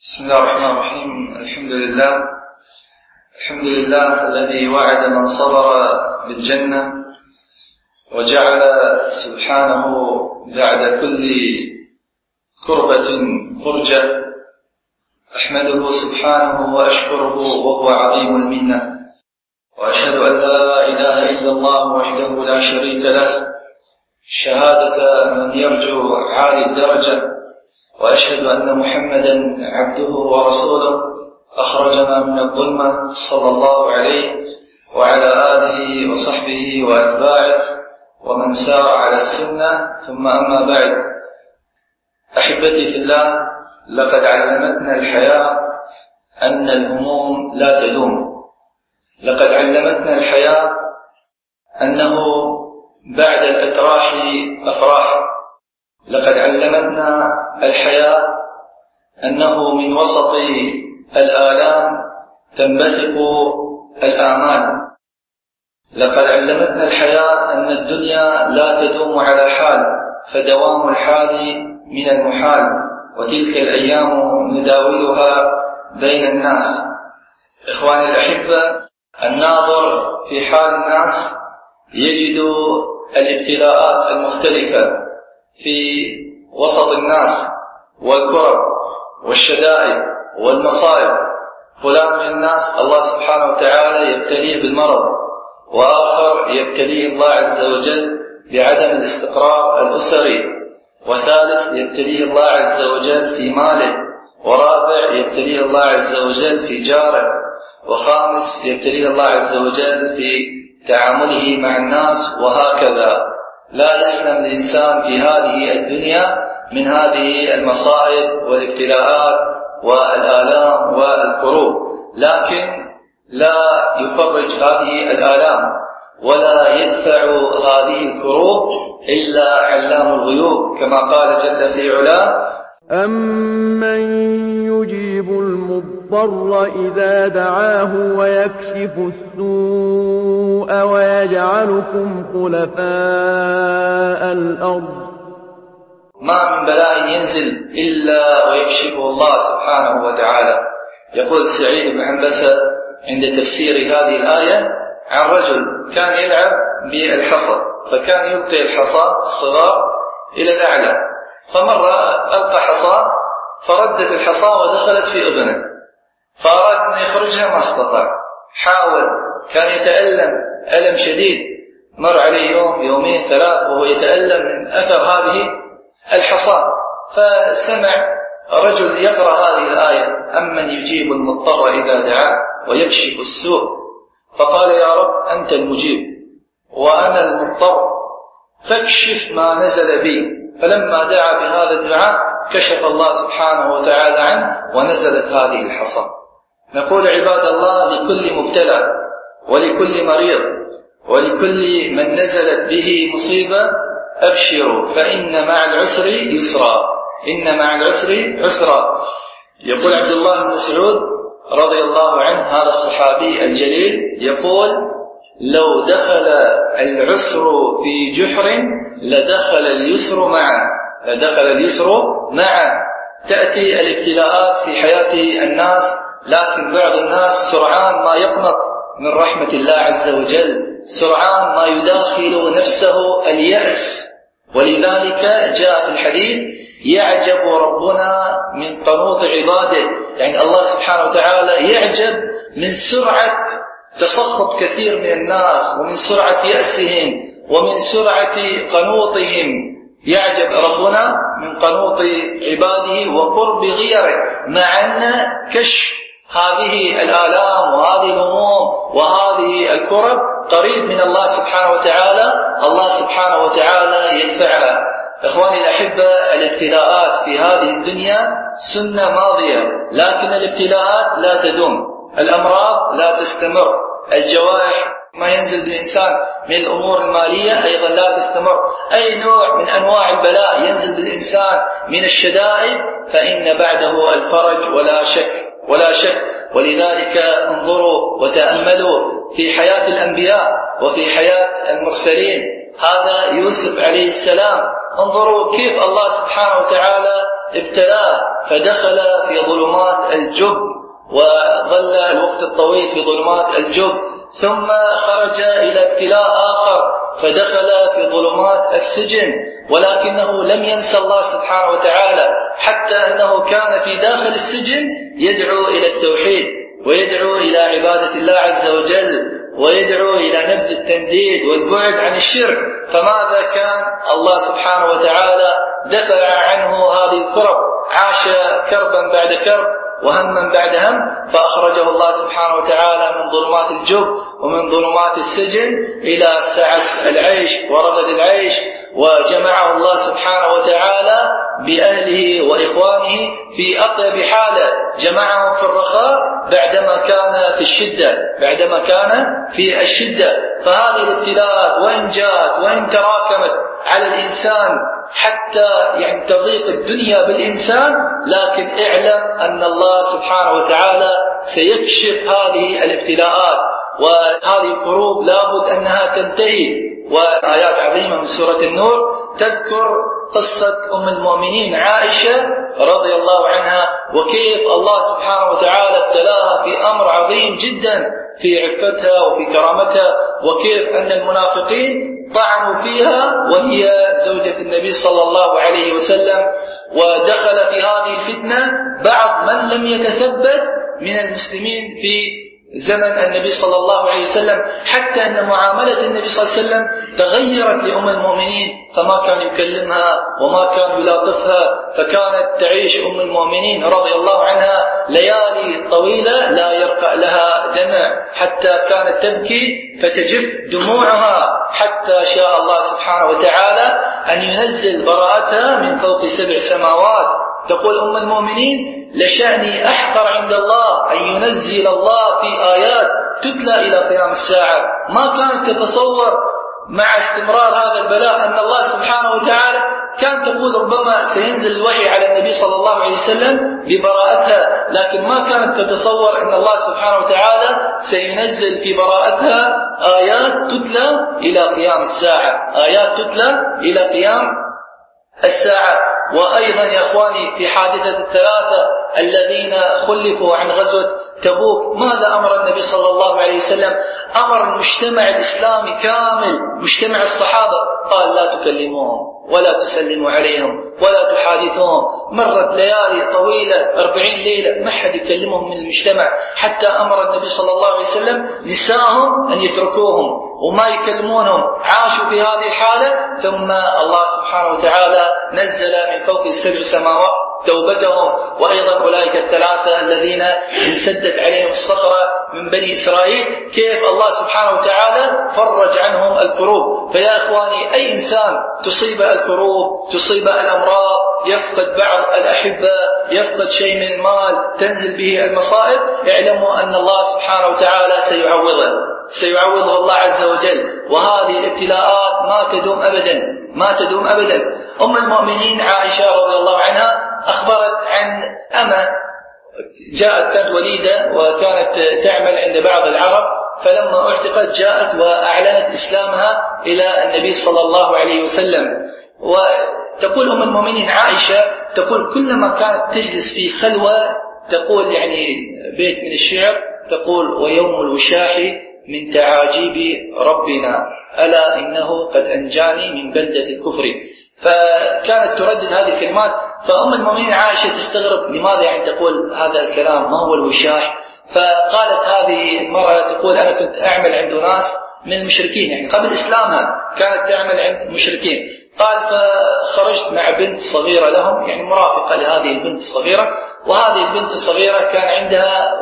بسم الله الرحمن الرحيم. الحمد لله الذي وعد من صبر بالجنة وجعل سبحانه بعد كل كربة فرجة. أحمده سبحانه وأشكره وهو عظيم المنة، وأشهد أن لا إله إلا الله وحده لا شريك له شهادة من يرجو عالي الدرجة، وأشهد أن محمدا عبده ورسوله أخرجنا من الظلمة صلى الله عليه وعلى آله وصحبه وأتباعه ومن سار على السنة. ثم أما بعد، أحبتي في الله، لقد علمتنا الحياة أن الهموم لا تدوم. لقد علمتنا الحياة أنه بعد الأتراح أفراح. لقد علمتنا الحياة أنه من وسط الآلام تنبثق الآمال. لقد علمتنا الحياة أن الدنيا لا تدوم على حال، فدوام الحال من المحال، وتلك الأيام نداولها بين الناس. إخواني الأحبة، الناظر في حال الناس يجد الابتلاءات المختلفة في وسط الناس والكرب والشدائد والمصائب. فلان من الناس الله سبحانه وتعالى يبتليه بالمرض، وآخر يبتليه الله عز وجل بعدم الاستقرار الأسري، وثالث يبتليه الله عز وجل في ماله، ورابع يبتليه الله عز وجل في جاره، وخامس يبتليه الله عز وجل في تعامله مع الناس، وهكذا. لا يسلم الإنسان في هذه الدنيا من هذه المصائب والابتلاءات والآلام والكروب، لكن لا يفرج هذه الآلام ولا يدفع هذه الكروب إلا علام الغيوب، كما قال جل في علاه: أَمَّن يُجِيبُ الْمُضْطَرَّ إِذَا دَعَاهُ وَيَكْشِفُ السُّوءَ وَيَجْعَلُكُمْ خُلَفَاءَ الْأَرْضِ. ما من بلاء ينزل إلا ويكشفه الله سبحانه وتعالى. يقول سعيد بن عنبسة عند تفسير هذه الآية عن رجل كان يلعب بالحصى، فكان يلقي الحصى الصغار إلى الأعلى، فمرة ألقى حصى فردت الحصى ودخلت في أذنه، فأراد أن يخرجها ما استطاع. حاول، كان يتألم ألم شديد، مر عليه يوم يومين ثلاث وهو يتألم من أثر هذه الحصى. فسمع رجل يقرأ هذه الآية: أمن يجيب المضطر إذا دعاه ويكشف السوء. فقال: يا رب، أنت المجيب وأنا المضطر، فاكشف ما نزل بي. فلما دعا بهذا الدعاء كشف الله سبحانه وتعالى عنه ونزلت هذه الحصى. نقول عباد الله: لكل مبتلى ولكل مريض ولكل من نزلت به مصيبة أبشروا، فإن مع العسر يسرا، إن مع العسر يسرا. يقول عبد الله بن مسعود رضي الله عنه، هذا الصحابي الجليل، يقول: لو دخل العسر في جحر لدخل اليسر معه، لدخل اليسر معه. تأتي الابتلاءات في حياة الناس، لكن بعض الناس سرعان ما يقنط من رحمة الله عز وجل، سرعان ما يداخل نفسه اليأس. ولذلك جاء في الحديث: يعجب ربنا من قنوط عباده، يعني الله سبحانه وتعالى يعجب من سرعة تسخط كثير من الناس، ومن سرعة يأسهم، ومن سرعة قنوطهم. يعجب ربنا من قنوط عباده وقرب غيره، مع أن كشف هذه الآلام وهذه الهموم وهذه الكرب قريب من الله سبحانه وتعالى. الله سبحانه وتعالى يدفعها. إخواني الأحبة، الابتلاءات في هذه الدنيا سنة ماضية، لكن الابتلاءات لا تدوم، الأمراض لا تستمر، الجوائح ما ينزل بالإنسان من الأمور المالية أيضا لا تستمر، أي نوع من أنواع البلاء ينزل بالإنسان من الشدائد فإن بعده الفرج ولا شك. ولذلك انظروا وتأملوا في حياة الأنبياء وفي حياة المرسلين. هذا يوسف عليه السلام، انظروا كيف الله سبحانه وتعالى ابتلاه فدخل في ظلمات الجب وظل الوقت الطويل في ظلمات الجب، ثم خرج إلى ابتلاء آخر فدخل في ظلمات السجن، ولكنه لم ينسى الله سبحانه وتعالى، حتى أنه كان في داخل السجن يدعو إلى التوحيد ويدعو إلى عبادة الله عز وجل ويدعو إلى نبذ التنديد والبعد عن الشرك. فماذا كان؟ الله سبحانه وتعالى دفع عنه هذه الكرب، عاش كربا بعد كرب وهما بعد هم، فأخرجه الله سبحانه وتعالى من ظلمات الجب ومن ظلمات السجن إلى سعة العيش ورغد العيش، وجمعه الله سبحانه وتعالى بأهله وإخوانه في أطيب حالة، جمعهم في الرخاء بعدما كان في الشدة. فهذه الابتلاءات وإن جاءت وإن تراكمت على الإنسان حتى يعني تضيق الدنيا بالإنسان، لكن اعلم أن الله سبحانه وتعالى سيكشف هذه الابتلاءات، وهذه الكروب لابد أنها تنتهي. وآيات عظيمة من سورة النور تذكر قصة أم المؤمنين عائشة رضي الله عنها، وكيف الله سبحانه وتعالى ابتلاها في أمر عظيم جدا في عفتها وفي كرامتها، وكيف أن المنافقين طعنوا فيها وهي زوجة النبي صلى الله عليه وسلم. ودخل في هذه الفتنة بعض من لم يتثبت من المسلمين في زمن النبي صلى الله عليه وسلم، حتى أن معاملة النبي صلى الله عليه وسلم تغيرت لأم المؤمنين، فما كان يكلمها وما كان يلاطفها، فكانت تعيش أم المؤمنين رضي الله عنها ليالي طويلة لا يرقع لها دمع، حتى كانت تبكي فتجف دموعها، حتى شاء الله سبحانه وتعالى أن ينزل براءتها من فوق 7 سماوات. تقول أم المؤمنين: لشأني أحقر عند الله أن ينزل الله في آيات تتلى إلى قيام الساعة. ما كانت تتصور مع استمرار هذا البلاء أن الله سبحانه وتعالى كان تقول ربما سينزل الوحي على النبي صلى الله عليه وسلم ببراءتها، لكن ما كانت تتصور أن الله سبحانه وتعالى سينزل في براءتها آيات تتلى إلى قيام الساعة، آيات تتلى إلى قيام الساعة. وأيضا يا أخواني في حادثة الثلاثة الذين خلفوا عن غزوة تبوك، ماذا أمر النبي صلى الله عليه وسلم؟ أمر المجتمع الإسلامي كامل، مجتمع الصحابة، قال: لا تكلموهم ولا تسلموا عليهم ولا تحادثوهم. مرت ليالي طويلة 40 ليلة ما حد يكلمهم من المجتمع، حتى أمر النبي صلى الله عليه وسلم نساءهم أن يتركوهم وما يكلمونهم. عاشوا في هذه الحالة، ثم الله سبحانه وتعالى نزل من فوق 7 سماوات توبتهم. وأيضا أولئك الثلاثة الذين انسدت عليهم الصخرة من بني إسرائيل، كيف الله سبحانه وتعالى فرج عنهم الكروب. فيا إخواني، أي إنسان تصيب الكروب، تصيب الأمراض، يفقد بعض الأحبة، يفقد شيء من المال، تنزل به المصائب، اعلموا أن الله سبحانه وتعالى سيعوضه الله عز وجل. وهذه الابتلاءات ما تدوم أبدا. أم المؤمنين عائشة رضي الله عنها أخبرت عن أمة كانت وليدة وكانت تعمل عند بعض العرب، فلما اعتقت جاءت وأعلنت إسلامها إلى النبي صلى الله عليه وسلم. وتقول أم المؤمنين عائشة، تقول كلما كانت تجلس في خلوة تقول يعني بيت من الشعر، تقول: ويوم الوشاح من تعاجيب ربنا ألا إنه قد أنجاني من بلدة الكفر. فكانت تردد هذه الكلمات. فأم المؤمنين عائشة تستغرب لماذا يعني تقول هذا الكلام، ما هو الوشاح؟ فقالت هذه المرأة، تقول: أنا كنت أعمل عند ناس من المشركين، يعني قبل إسلامها كانت تعمل عند المشركين. قال: فخرجت مع بنت صغيرة لهم، يعني مرافقة لهذه البنت الصغيرة، وهذه البنت الصغيرة كان عندها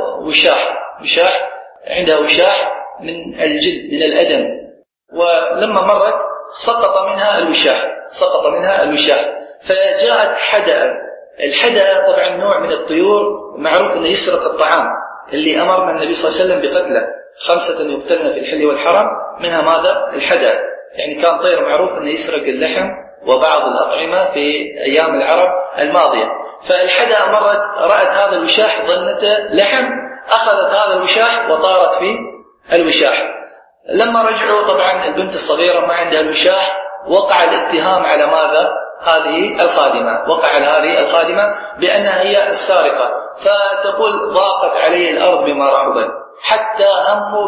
عندها وشاح من الجلد، من الأدم، ولما مرت سقط منها الوشاح. فجاءت حدأ. الحدأ طبعا نوع من الطيور معروف أنه يسرق الطعام، اللي أمرنا النبي صلى الله عليه وسلم بقتله. 5 يقتلن في الحل والحرم، منها ماذا؟ الحدأ. يعني كان طير معروف أنه يسرق اللحم وبعض الأطعمة في أيام العرب الماضية. فالحدأ مرت رأت هذا الوشاح، ظنته لحم، أخذت هذا الوشاح وطارت في الوشاح. لما رجعوا طبعا البنت الصغيرة ما عندها الوشاح، وقع الاتهام على ماذا؟ هذه الخادمة، وقع على هذه الخادمة بأنها هي السارقة، فتقول ضاقت علي الأرض بما رحبت حتى هموا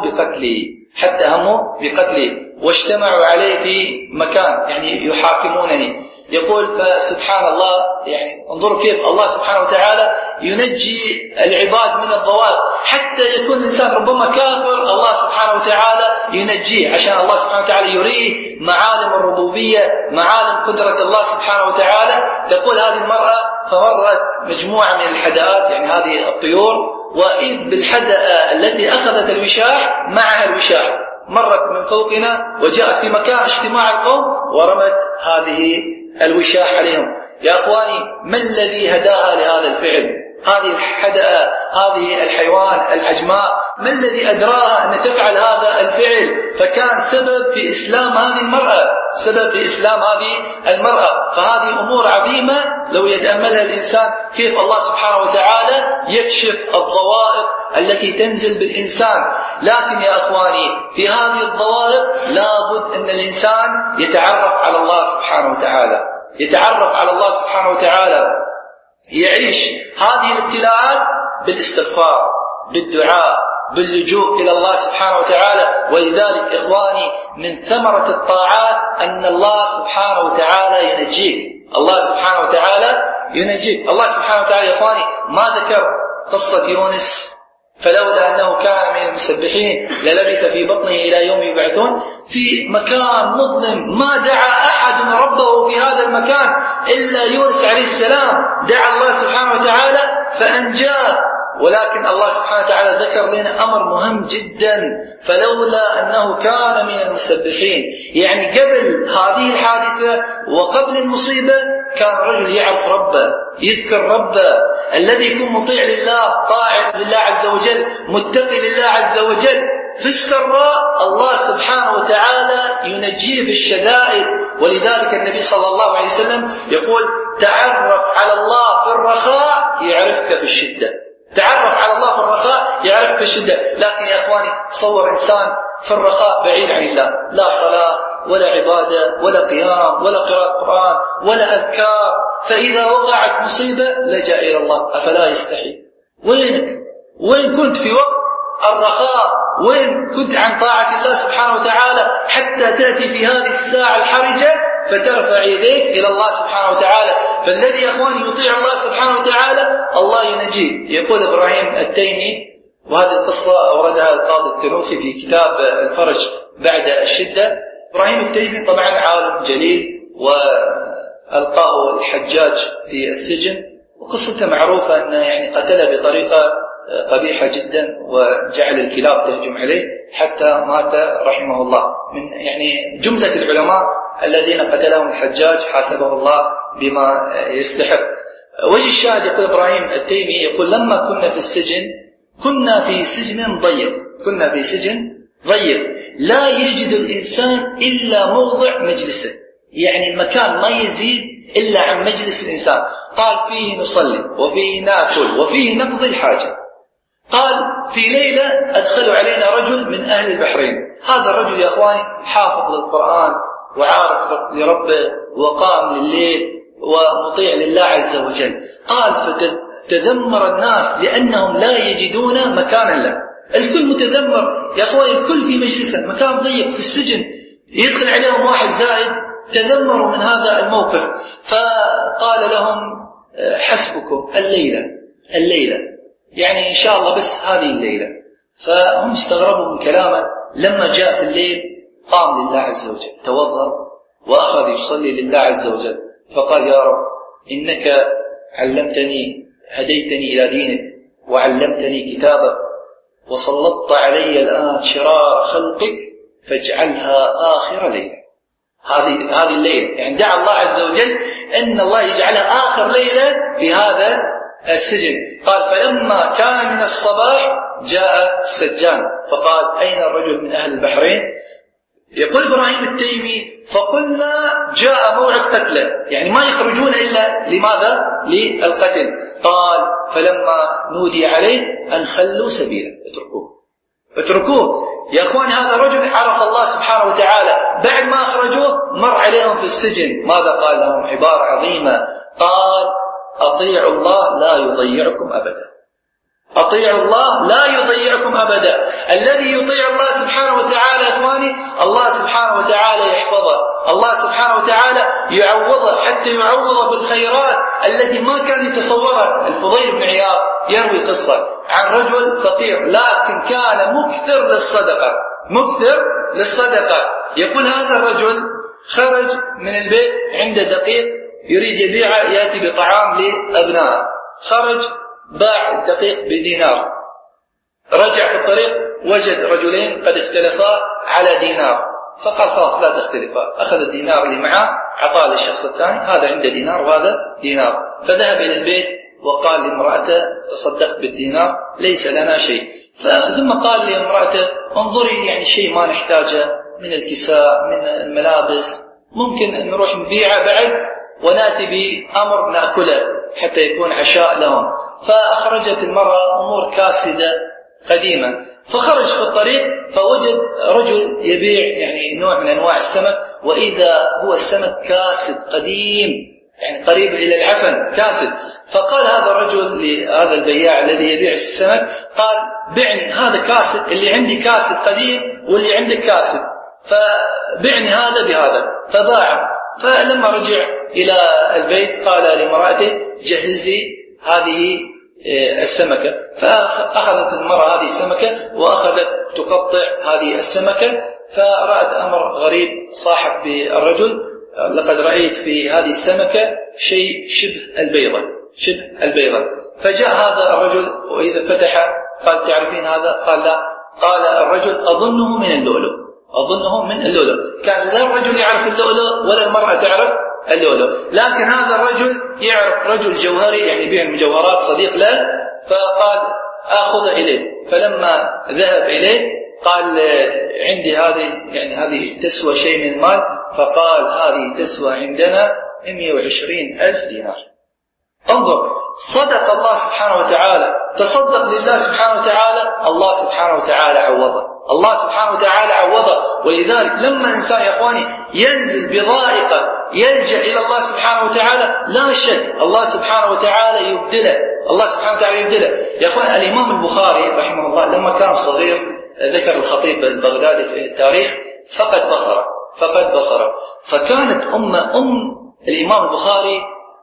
بقتلي واجتمعوا عليه في مكان يعني يحاكمونني. يقول فسبحان الله، يعني انظروا كيف الله سبحانه وتعالى ينجي العباد من الضوابط، حتى يكون الإنسان ربما كافر الله سبحانه وتعالى ينجيه، عشان الله سبحانه وتعالى يريه معالم الربوبية، معالم قدرة الله سبحانه وتعالى. تقول هذه المرأة فمرت مجموعة من الحدائات، يعني هذه الطيور، وإذ بالحدأة التي أخذت الوشاح معها الوشاح، مرت من فوقنا وجاءت في مكان اجتماع القوم ورمت هذه الوشاح عليهم. يا أخواني، ما الذي هداها لهذا الفعل؟ هذه الحدأة، هذه الحيوان العجماء، ما الذي أدراها أن تفعل هذا الفعل؟ فكان سبب في إسلام هذه المرأة، فهذه أمور عظيمة لو يتأملها الإنسان، كيف الله سبحانه وتعالى يكشف الضوائق التي تنزل بالإنسان. لكن يا أخواني، في هذه الضوائق لابد أن الإنسان يتعرف على الله سبحانه وتعالى، يعيش هذه الابتلاءات بالاستغفار، بالدعاء، باللجوء إلى الله سبحانه وتعالى. ولذلك إخواني، من ثمرة الطاعات أن الله سبحانه وتعالى ينجيك. الله سبحانه وتعالى يا إخواني ما ذكر قصة يونس فلولا أنه كان من المسبحين للبث في بطنه إلى يوم يبعثون، في مكان مظلم ما دعا أحد ربه في هذا المكان إلا يونس عليه السلام، دعا الله سبحانه وتعالى فأنجاه. ولكن الله سبحانه وتعالى ذكر لنا أمر مهم جدا، فلولا أنه كان من المسبحين، يعني قبل هذه الحادثة وقبل المصيبة كان رجل يعرف ربه، يذكر ربه، الذي يكون مطيع لله، طاعن لله عز وجل، متقي لله عز وجل. في السراء الله سبحانه وتعالى ينجيه في الشدائد. ولذلك النبي صلى الله عليه وسلم يقول تعرف على الله في الرخاء يعرفك في الشدة، لكن يا أخواني، تصور إنسان في الرخاء بعيد عن الله، لا صلاة ولا عبادة ولا قيام ولا قراءة قرآن ولا أذكار، فإذا وقعت مصيبة لجأ إلى الله، أفلا يستحي؟ وين كنت في وقت الرخاء؟ وين كنت عن طاعة الله سبحانه وتعالى حتى تأتي في هذه الساعة الحرجة فترفع يديك إلى الله سبحانه وتعالى؟ فالذي يا أخواني يطيع الله سبحانه وتعالى الله ينجيه. يقول إبراهيم التيمي، وهذه القصة أوردها القاضي التنوخي في كتاب الفرج بعد الشدة. إبراهيم التيمي طبعا عالم جليل، وألقاه الحجاج في السجن، وقصته معروفة أنه يعني قتله بطريقة قبيحة جدا، وجعل الكلاب تهجم عليه حتى مات رحمه الله. من يعني جملة العلماء الذين قتلهم الحجاج حاسبه الله بما يستحق. وجه الشاهد، يقول إبراهيم التيمي، يقول لما كنا في السجن كنا في سجن ضيق لا يجد الإنسان إلا موضع مجلسه، يعني المكان ما يزيد إلا عن مجلس الإنسان. قال فيه نصلي وفيه نأكل وفيه نقضي الحاجة. قال في ليلة أدخلوا علينا رجل من أهل البحرين، هذا الرجل يا أخواني حافظ للقرآن وعارف لربه وقام لليل ومطيع لله عز وجل. قال فتذمر الناس لأنهم لا يجدون مكانا له، الكل متذمر يا أخواني، الكل في مجلسه، مكان ضيق في السجن، يدخل عليهم واحد زائد، تذمروا من هذا الموقف. فقال لهم حسبكم الليلة، يعني إن شاء الله بس هذه الليلة. فهم استغربوا من كلامه. لما جاء في الليل قام لله عز وجل، توضأ وأخذ يصلي لله عز وجل، فقال يا رب إنك علمتني، هديتني إلى دينك وعلمتني كتابك، وسلطت علي الآن شرار خلقك، فاجعلها آخر ليلة. هذه الليلة، يعني دعا الله عز وجل أن الله يجعلها آخر ليلة في هذا السجن. قال فلما كان من الصباح جاء السجان فقال أين الرجل من أهل البحرين؟ يقول إبراهيم التيمي فقلنا جاء موعد قتله، يعني ما يخرجون إلا لماذا؟ للقتل. قال فلما نودي عليه أن خلوا سبيله، اتركوه، اتركوه يا أخوان. هذا رجل عرف الله سبحانه وتعالى، بعد ما أخرجوه مر عليهم في السجن، ماذا قال لهم؟ عبارة عظيمة، قال أطيعوا الله لا يضيعكم أبدا. أطيعوا الله لا يضيعكم أبدا. الذي يطيع الله سبحانه وتعالى يا إخواني الله سبحانه وتعالى يحفظه، الله سبحانه وتعالى يعوضه، حتى يعوضه بالخيرات التي ما كان يتصورها. الفضيل بن عياض يروي قصة عن رجل فقير لكن كان مكثر للصدقة. يقول هذا الرجل خرج من البيت عنده دقيق يريد يبيعه، يأتي بطعام لأبنائه، خرج باع الدقيق بدينار، رجع في الطريق وجد رجلين قد اختلفا على دينار، فقال خلاص لا تختلفا، أخذ الدينار اللي معه عطاه للشخص الثاني، هذا عنده دينار وهذا دينار. فذهب إلى البيت وقال لامرأته تصدقت بالدينار ليس لنا شيء. ثم قال لامرأته انظري يعني شيء ما نحتاجه من الكساء من الملابس، ممكن نروح نبيعه بعد ونأتي بأمر نأكله حتى يكون عشاء لهم. فأخرجت المرأة أمور كاسدة قديمة، فخرج في الطريق فوجد رجل يبيع يعني نوع من أنواع السمك، وإذا هو السمك كاسد قديم يعني قريب إلى العفن كاسد. فقال هذا الرجل لهذا البياع الذي يبيع السمك، قال بعني هذا كاسد، اللي عندي كاسد قديم واللي عندك كاسد، فبعني هذا بهذا. فباعه. فلما رجع إلى البيت قال لمرأته جهزي هذه السمكة، فأخذت المرأة هذه السمكة وأخذت تقطع هذه السمكة، فرأت أمر غريب، صاحت بالرجل لقد رأيت في هذه السمكة شيء شبه البيضة. فجاء هذا الرجل وإذا فتح قال تعرفين هذا؟ قال لا. قال الرجل أظنه من اللؤلؤ. كان لا الرجل يعرف اللؤلؤ ولا المرأة تعرف اللؤلؤ، لكن هذا الرجل يعرف رجل جوهري يعني يبيع المجوهرات صديق له، فقال آخذ إليه. فلما ذهب إليه قال عندي هذه تسوى شيء من المال، فقال هذه تسوى عندنا 120,000 دينار. انظر، صدق الله سبحانه وتعالى، تصدق لله سبحانه وتعالى، الله سبحانه وتعالى عوضه. ولذلك لما الإنسان يا إخواني ينزل بضائقة يلجأ إلى الله سبحانه وتعالى لا شك الله سبحانه وتعالى يبدله. يا إخوان الإمام البخاري رحمه الله لما كان صغير ذكر الخطيب البغدادي في التاريخ فقد بصره، فكانت أم الإمام البخاري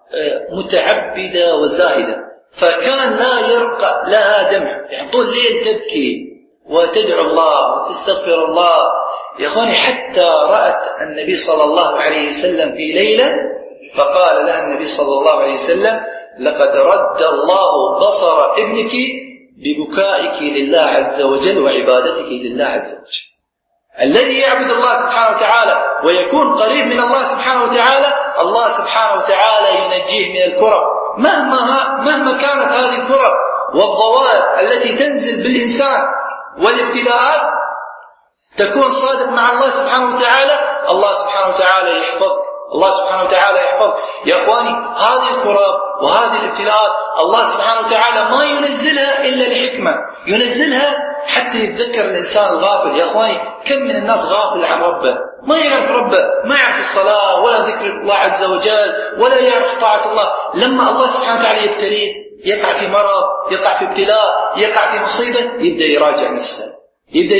متعبدة وزاهدة، فكان لا يرقى لها دمع، يعني طول الليل تبكي وتدعو الله وتستغفر الله يا أخواني، حتى رأت النبي صلى الله عليه وسلم في ليلة فقال لها النبي صلى الله عليه وسلم لقد رد الله بصر ابنك ببكائك لله عز وجل وعبادتك لله عز وجل. الذي يعبد الله سبحانه وتعالى ويكون قريب من الله سبحانه وتعالى، الله سبحانه وتعالى ينجيه من الكرب مهما كانت هذه الكرب والضوائق التي تنزل بالإنسان والابتلاءات، تكون صادق مع الله سبحانه وتعالى، الله سبحانه وتعالى يحفظ. يا أخواني هذه الكرب وهذه الابتلاءات الله سبحانه وتعالى ما ينزلها إلا الحكمة، ينزلها حتى يتذكر الإنسان الغافل. يا أخواني كم من الناس غافل عن ربه، ما يعرف ربه، ما يعرف الصلاة ولا ذكر الله عز وجل ولا يعرف طاعة الله. لما الله سبحانه وتعالى يبتليه، يقع في مرض، يقع في ابتلاء، يقع في مصيبة، يبدأ يراجع نفسه، يبدأ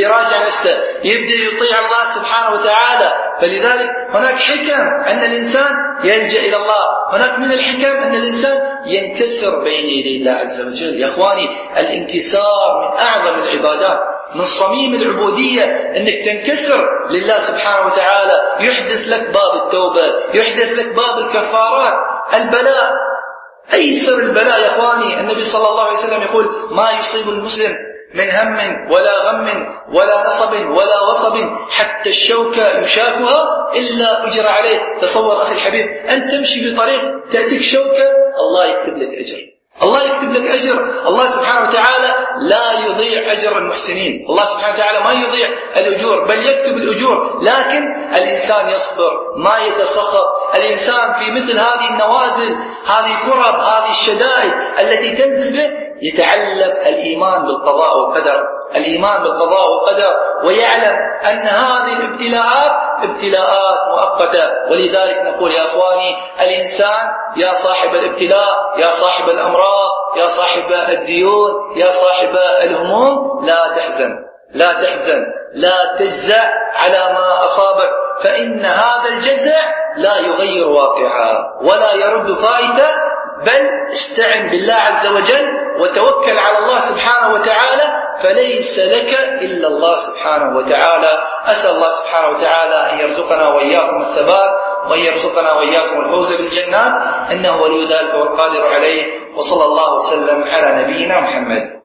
يطيع الله سبحانه وتعالى. فلذلك هناك حكم أن الإنسان يلجأ إلى الله، هناك من الحكم أن الإنسان ينكسر بين يدي الله عز وجل. يا أخواني الانكسار من أعظم العبادات، من صميم العبودية أنك تنكسر لله سبحانه وتعالى، يحدث لك باب التوبة، يحدث لك باب الكفارات. البلاء أيسر البلاء يا أخواني، النبي صلى الله عليه وسلم يقول ما يصيب المسلم من هم ولا غم ولا نصب ولا وصب حتى الشوكة يشاكها إلا أجر عليه. تصور أخي الحبيب أن تمشي بطريق تأتيك شوكة، الله يكتب لك أجر. الله سبحانه وتعالى لا يضيع أجر المحسنين، الله سبحانه وتعالى ما يضيع الأجور بل يكتب الأجور. لكن الإنسان يصبر، ما يتسخط. الإنسان في مثل هذه النوازل، هذه الكرب، هذه الشدائد التي تنزل به، يتعلم الإيمان بالقضاء والقدر، الإيمان بالقضاء والقدر ويعلم أن هذه الابتلاءات ابتلاءات مؤقتة. ولذلك نقول يا أخواني، الإنسان يا صاحب الابتلاء، يا صاحب الأمراض، يا صاحب الديون، يا صاحب الهموم، لا تحزن، لا تحزن، لا تجزع على ما أصابك، فإن هذا الجزع لا يغير واقعها ولا يرد فائته، بل استعن بالله عز وجل وتوكل على الله سبحانه وتعالى، فليس لك إلا الله سبحانه وتعالى. أسأل الله سبحانه وتعالى أن يرزقنا وإياكم الثبات، وأن يرزقنا وإياكم الفوز بالجنات، إنه ولي ذلك والقادر عليه. وصلى الله وسلم على نبينا محمد.